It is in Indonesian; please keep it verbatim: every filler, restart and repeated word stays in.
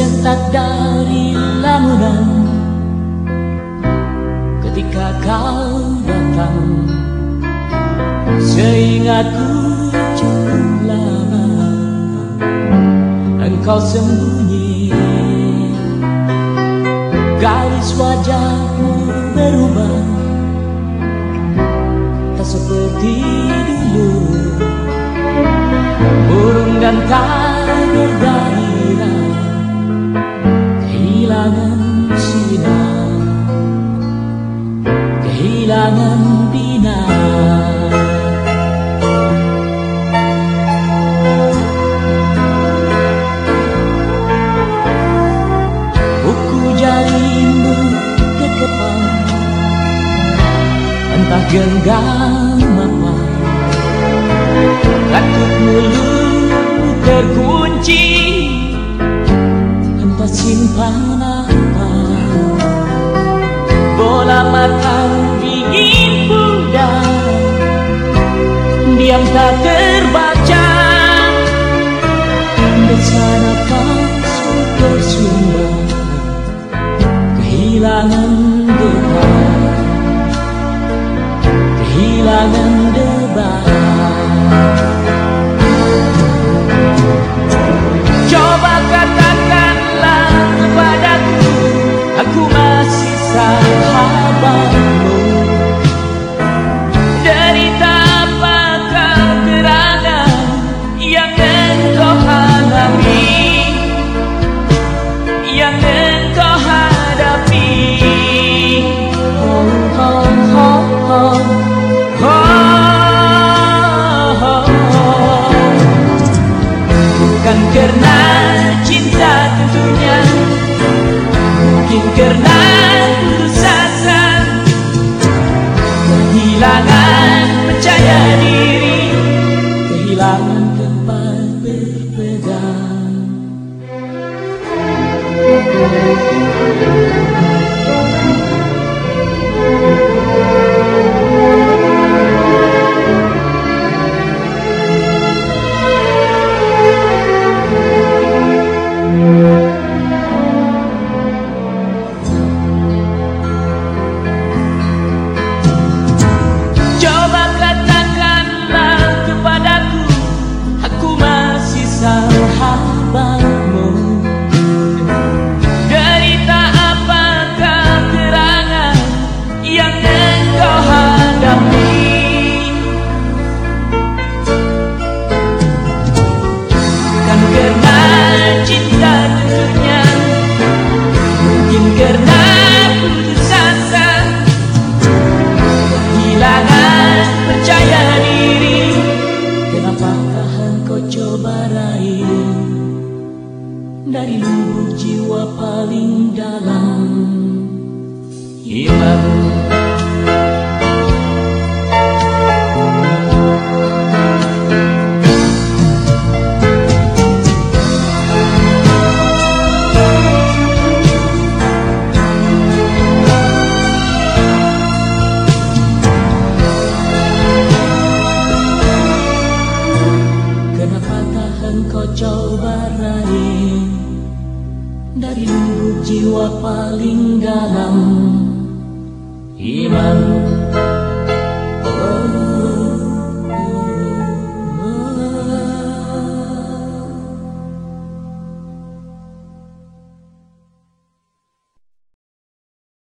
tersentak dari lamunan ketika kau datang. Seingatku cukup lama engkau sembunyi, garis wajahmu berubah tak seperti dulu. Burung dan tak bergairah, kehilangan sinar, kehilangan bina. Buku jarimu kekepang, entah genggam apa. Katup mulut terkunci, entah simpan apa. Bola mata dingin pudar, diam tak terbaca. Bersama nafas tersumbat, kehilangan debar, kehilangan debar. Coba katakanlah kepadaku, aku masih sahabatmu. Derita apakah gerangan yang engkau alami, yang engkau hadapi? Oh, oh, oh, oh. Bukan karena cinta tentunya, mungkin karena putus asa, kehilangan percaya diri, kehilangan tempat berpegang. Dari lubuk jiwa paling dalam hilang. Kenapa tak engkau coba raih dari lubuk jiwa paling dalam iman?